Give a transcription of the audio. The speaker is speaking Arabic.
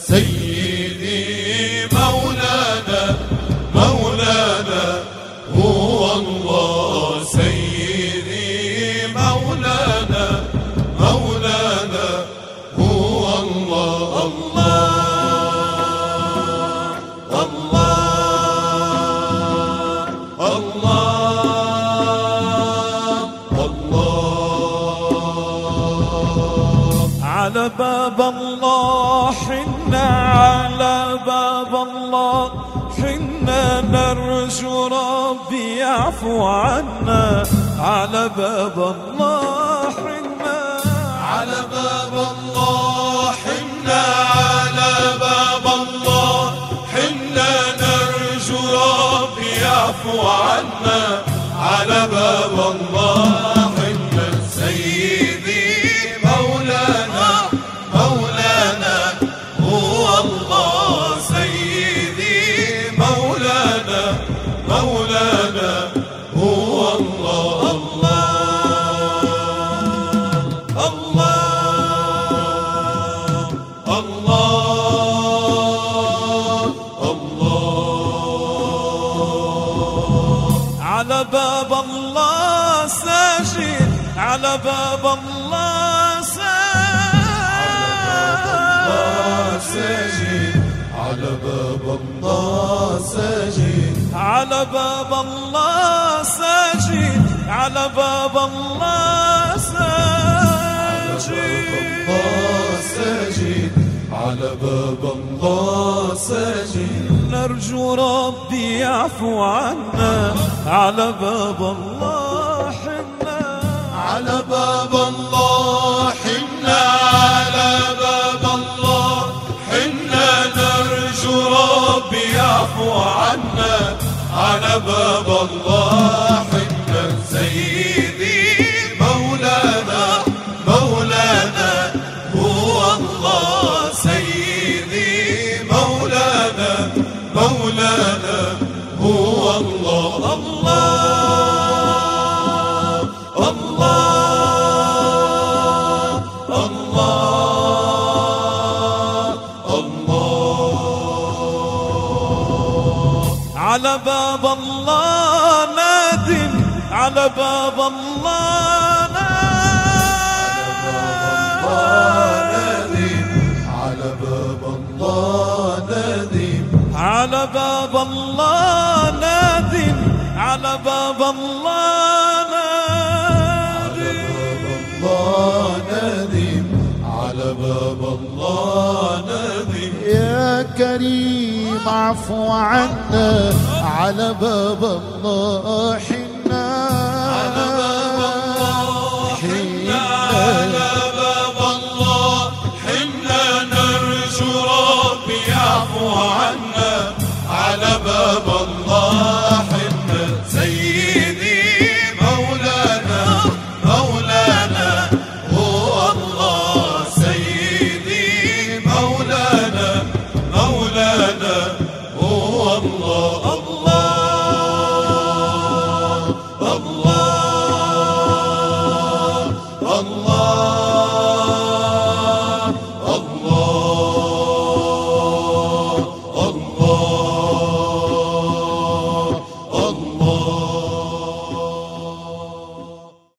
سيدي مولانا مولانا هو الله، سيدي مولانا مولانا هو الله. الله الله الله. على باب الله حنا، على باب الله حنا نرجو ربي يعفو عنا. على باب الله حنا، على باب الله حنا، على باب الله حنا نرجو ربي يعفو عنا. على باب الله حنا سيدي مولانا مولانا هو الله، سيدي مولانا مولانا هو الله. الله الله الله. على باب الله ساجد، على باب الله ساجد، على باب الله ساجد، على باب الله ساجد، على باب الله ساجد، على باب الله ساجد. نرجو ربي يعفو عنا. على باب الله حنا، على باب الله حنا، على باب الله حنا نرجو ربي يعفو عنا. على باب الله حنا سيدي مولانا مولانا هو الله، سيدي مولانا مولانا هو الله. الله الله الله الله. على باب الله نادم، على باب الله نادم، على باب الله نادم، على باب الله نادم، على باب الله نادم، على باب الله نادم. يا كريم اعفو عنا. على باب الله